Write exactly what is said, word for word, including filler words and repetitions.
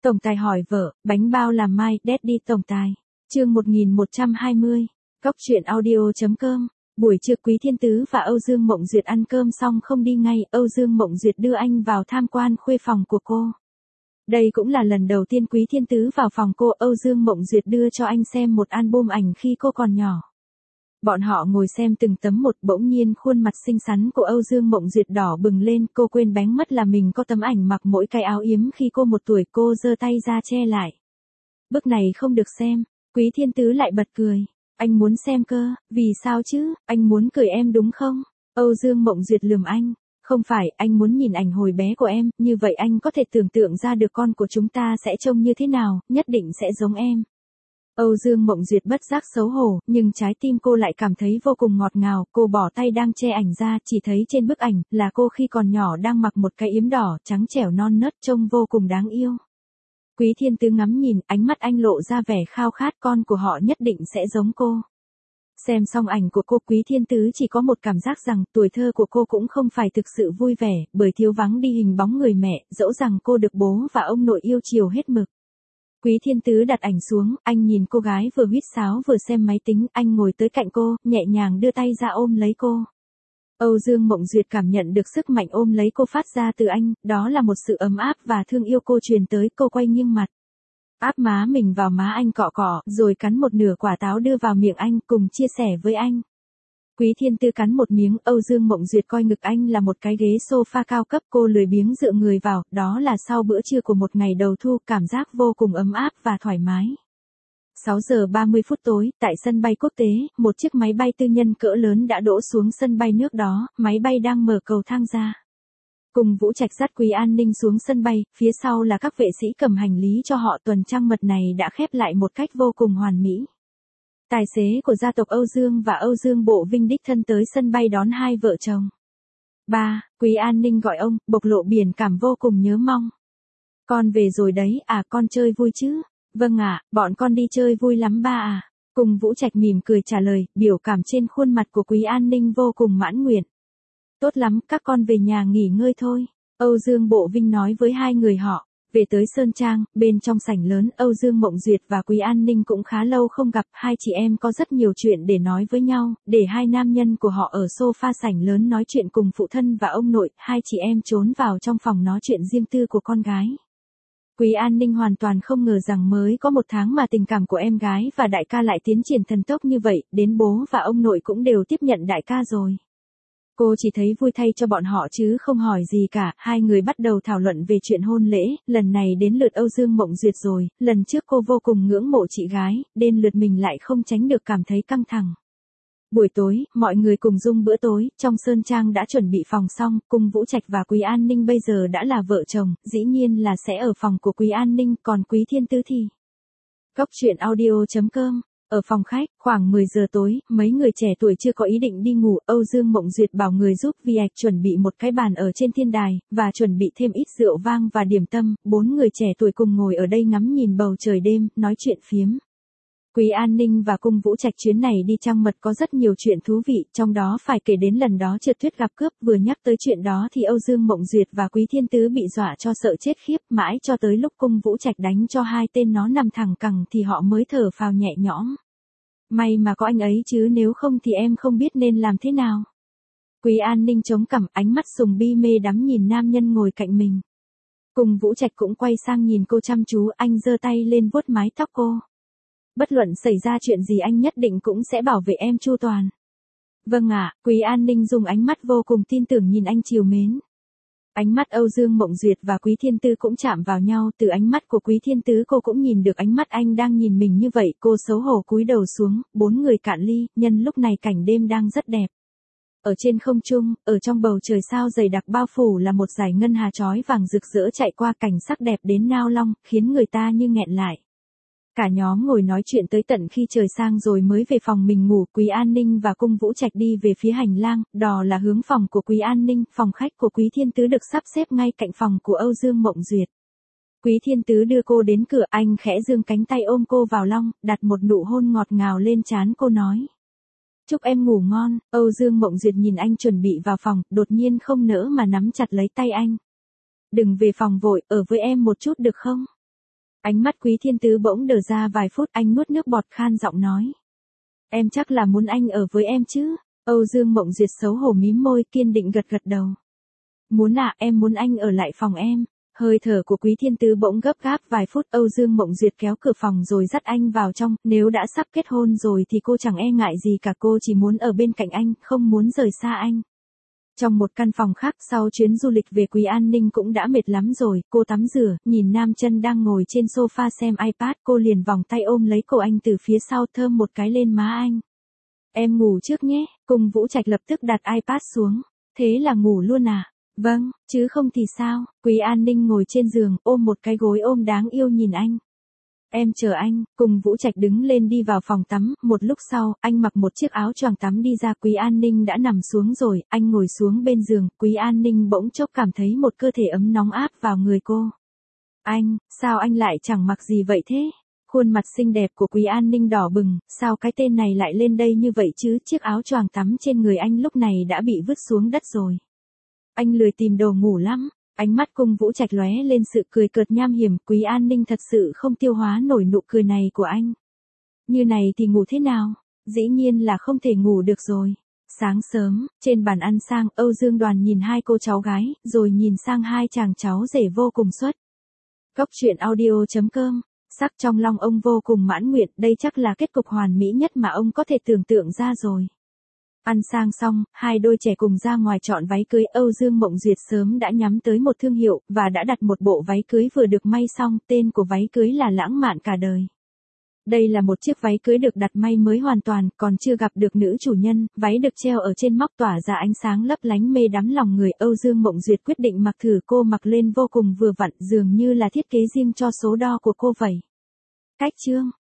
Tổng tài hỏi vợ, bánh bao làm mai, Daddy tổng tài. Chương một nghìn một trăm hai mươi. Góc truyện audio.com. Buổi trưa Quý Thiên Tứ và Âu Dương Mộng Duyệt ăn cơm xong không đi ngay, Âu Dương Mộng Duyệt đưa anh vào tham quan khuê phòng của cô. Đây cũng là lần đầu tiên Quý Thiên Tứ vào phòng cô, Âu Dương Mộng Duyệt đưa cho anh xem một album ảnh khi cô còn nhỏ. Bọn họ ngồi xem từng tấm một, bỗng nhiên khuôn mặt xinh xắn của Âu Dương Mộng Duyệt đỏ bừng lên, cô quên bén mất là mình có tấm ảnh mặc mỗi cái áo yếm khi cô một tuổi, cô giơ tay ra che lại. Bức này không được xem, Quý Thiên Tứ lại bật cười. Anh muốn xem cơ, vì sao chứ, anh muốn cười em đúng không? Âu Dương Mộng Duyệt lườm anh. Không phải, anh muốn nhìn ảnh hồi bé của em, như vậy anh có thể tưởng tượng ra được con của chúng ta sẽ trông như thế nào, nhất định sẽ giống em. Âu Dương Mộng Duyệt bất giác xấu hổ, nhưng trái tim cô lại cảm thấy vô cùng ngọt ngào, cô bỏ tay đang che ảnh ra, chỉ thấy trên bức ảnh, là cô khi còn nhỏ đang mặc một cái yếm đỏ, trắng trẻo non nớt trông vô cùng đáng yêu. Quý Thiên Tứ ngắm nhìn, ánh mắt anh lộ ra vẻ khao khát, con của họ nhất định sẽ giống cô. Xem xong ảnh của cô, Quý Thiên Tứ chỉ có một cảm giác rằng tuổi thơ của cô cũng không phải thực sự vui vẻ, bởi thiếu vắng đi hình bóng người mẹ, dẫu rằng cô được bố và ông nội yêu chiều hết mực. Quý Thiên Tứ đặt ảnh xuống, anh nhìn cô gái vừa huýt sáo vừa xem máy tính, anh ngồi tới cạnh cô, nhẹ nhàng đưa tay ra ôm lấy cô. Âu Dương Mộng Duyệt cảm nhận được sức mạnh ôm lấy cô phát ra từ anh, đó là một sự ấm áp và thương yêu cô truyền tới, cô quay nghiêng mặt. Áp má mình vào má anh cọ cọ, rồi cắn một nửa quả táo đưa vào miệng anh, cùng chia sẻ với anh. Quý Thiên Tứ cắn một miếng, Âu Dương Mộng Duyệt coi ngực anh là một cái ghế sofa cao cấp, cô lười biếng dựa người vào, đó là sau bữa trưa của một ngày đầu thu, cảm giác vô cùng ấm áp và thoải mái. sáu giờ ba mươi phút tối, tại sân bay quốc tế, một chiếc máy bay tư nhân cỡ lớn đã đỗ xuống sân bay nước đó, máy bay đang mở cầu thang ra. Cùng Vũ Trạch dắt Quý An Ninh xuống sân bay, phía sau là các vệ sĩ cầm hành lý cho họ, tuần trăng mật này đã khép lại một cách vô cùng hoàn mỹ. Tài xế của gia tộc Âu Dương và Âu Dương Bộ Vinh đích thân tới sân bay đón hai vợ chồng. Ba, Quý An Ninh gọi ông, bộc lộ biển cảm vô cùng nhớ mong. Con về rồi đấy, à con chơi vui chứ? Vâng ạ, à, bọn con đi chơi vui lắm ba à. Cùng Vũ Trạch mỉm cười trả lời, biểu cảm trên khuôn mặt của Quý An Ninh vô cùng mãn nguyện. Tốt lắm, các con về nhà nghỉ ngơi thôi. Âu Dương Bộ Vinh nói với hai người họ. Về tới Sơn Trang, bên trong sảnh lớn, Âu Dương Mộng Duyệt và Quý An Ninh cũng khá lâu không gặp, hai chị em có rất nhiều chuyện để nói với nhau, để hai nam nhân của họ ở sofa sảnh lớn nói chuyện cùng phụ thân và ông nội, hai chị em trốn vào trong phòng nói chuyện riêng tư của con gái. Quý An Ninh hoàn toàn không ngờ rằng mới có một tháng mà tình cảm của em gái và đại ca lại tiến triển thần tốc như vậy, đến bố và ông nội cũng đều tiếp nhận đại ca rồi. Cô chỉ thấy vui thay cho bọn họ chứ không hỏi gì cả, hai người bắt đầu thảo luận về chuyện hôn lễ, lần này đến lượt Âu Dương Mộng Duyệt rồi, lần trước cô vô cùng ngưỡng mộ chị gái, đến lượt mình lại không tránh được cảm thấy căng thẳng. Buổi tối, mọi người cùng dung bữa tối, trong Sơn Trang đã chuẩn bị phòng xong, cùng Vũ Trạch và Quý An Ninh bây giờ đã là vợ chồng, dĩ nhiên là sẽ ở phòng của Quý An Ninh, còn Quý Thiên Tứ thì... Góc truyện audio.com. Ở phòng khách, khoảng mười giờ tối, mấy người trẻ tuổi chưa có ý định đi ngủ, Âu Dương Mộng Duyệt bảo người giúp Vi Ạch chuẩn bị một cái bàn ở trên thiên đài, và chuẩn bị thêm ít rượu vang và điểm tâm, bốn người trẻ tuổi cùng ngồi ở đây ngắm nhìn bầu trời đêm, nói chuyện phiếm. Quý An Ninh và Cung Vũ Trạch chuyến này đi trăng mật có rất nhiều chuyện thú vị, trong đó phải kể đến lần đó Trượt Tuyết gặp cướp, vừa nhắc tới chuyện đó thì Âu Dương Mộng Duyệt và Quý Thiên Tứ bị dọa cho sợ chết khiếp, mãi cho tới lúc Cung Vũ Trạch đánh cho hai tên nó nằm thẳng cẳng thì họ mới thở phào nhẹ nhõm. May mà có anh ấy chứ nếu không thì em không biết nên làm thế nào. Quý An Ninh chống cằm, ánh mắt sùng bi mê đắm nhìn nam nhân ngồi cạnh mình. Cùng Vũ Trạch cũng quay sang nhìn cô chăm chú, anh giơ tay lên vuốt mái tóc cô. Bất luận xảy ra chuyện gì anh nhất định cũng sẽ bảo vệ em chu toàn. Vâng ạ, à, Quý An Ninh dùng ánh mắt vô cùng tin tưởng nhìn anh trìu mến. Ánh mắt Âu Dương Mộng Duyệt và Quý Thiên Tứ cũng chạm vào nhau, từ ánh mắt của Quý Thiên Tứ cô cũng nhìn được ánh mắt anh đang nhìn mình như vậy, cô xấu hổ cúi đầu xuống, bốn người cạn ly, nhân lúc này cảnh đêm đang rất đẹp. Ở trên không trung, ở trong bầu trời sao dày đặc bao phủ là một dải ngân hà chói vàng rực rỡ chạy qua, cảnh sắc đẹp đến nao long, khiến người ta như nghẹn lại. Cả nhóm ngồi nói chuyện tới tận khi trời sang rồi mới về phòng mình ngủ, Quý An Ninh và Cung Vũ Trạch đi về phía hành lang, đó là hướng phòng của Quý An Ninh, phòng khách của Quý Thiên Tứ được sắp xếp ngay cạnh phòng của Âu Dương Mộng Duyệt. Quý Thiên Tứ đưa cô đến cửa, anh khẽ giương cánh tay ôm cô vào lòng, đặt một nụ hôn ngọt ngào lên trán cô nói. Chúc em ngủ ngon, Âu Dương Mộng Duyệt nhìn anh chuẩn bị vào phòng, đột nhiên không nỡ mà nắm chặt lấy tay anh. Đừng về phòng vội, ở với em một chút được không? Ánh mắt Quý Thiên Tứ bỗng đờ ra vài phút, anh nuốt nước bọt khan giọng nói. Em chắc là muốn anh ở với em chứ? Âu Dương Mộng Duyệt xấu hổ mím môi, kiên định gật gật đầu. Muốn à, em muốn anh ở lại phòng em. Hơi thở của Quý Thiên Tứ bỗng gấp gáp vài phút, Âu Dương Mộng Duyệt kéo cửa phòng rồi dắt anh vào trong, nếu đã sắp kết hôn rồi thì cô chẳng e ngại gì cả, cô chỉ muốn ở bên cạnh anh, không muốn rời xa anh. Trong một căn phòng khác, sau chuyến du lịch về Quý An Ninh cũng đã mệt lắm rồi, cô tắm rửa, nhìn Nam Chân đang ngồi trên sofa xem iPad, cô liền vòng tay ôm lấy cổ anh từ phía sau, thơm một cái lên má anh. Em ngủ trước nhé, Cung Vũ Trạch lập tức đặt iPad xuống. Thế là ngủ luôn à? Vâng, chứ không thì sao? Quý An Ninh ngồi trên giường, ôm một cái gối ôm đáng yêu nhìn anh. Em chờ anh. Cung Vũ Trạch đứng lên đi vào phòng tắm, một lúc sau, anh mặc một chiếc áo choàng tắm đi ra. Quý An Ninh đã nằm xuống rồi, anh ngồi xuống bên giường, Quý An Ninh bỗng chốc cảm thấy một cơ thể ấm nóng áp vào người cô. Anh, sao anh lại chẳng mặc gì vậy thế? Khuôn mặt xinh đẹp của Quý An Ninh đỏ bừng, sao cái tên này lại lên đây như vậy chứ? Chiếc áo choàng tắm trên người anh lúc này đã bị vứt xuống đất rồi. Anh lười tìm đồ ngủ lắm. Ánh mắt Cung Vũ Trạch lóe lên sự cười cợt nham hiểm, Quý An Ninh thật sự không tiêu hóa nổi nụ cười này của anh. Như này thì ngủ thế nào? Dĩ nhiên là không thể ngủ được rồi. Sáng sớm, trên bàn ăn sang, Âu Dương Đoàn nhìn hai cô cháu gái, rồi nhìn sang hai chàng cháu rể vô cùng xuất. Cốc truyện audio chấm com. Sắc trong lòng ông vô cùng mãn nguyện, đây chắc là kết cục hoàn mỹ nhất mà ông có thể tưởng tượng ra rồi. Ăn sang xong, hai đôi trẻ cùng ra ngoài chọn váy cưới. Âu Dương Mộng Duyệt sớm đã nhắm tới một thương hiệu, và đã đặt một bộ váy cưới vừa được may xong, tên của váy cưới là Lãng Mạn Cả Đời. Đây là một chiếc váy cưới được đặt may mới hoàn toàn, còn chưa gặp được nữ chủ nhân, váy được treo ở trên móc tỏa ra ánh sáng lấp lánh mê đắm lòng người. Âu Dương Mộng Duyệt quyết định mặc thử, cô mặc lên vô cùng vừa vặn, dường như là thiết kế riêng cho số đo của cô vậy. Cách chương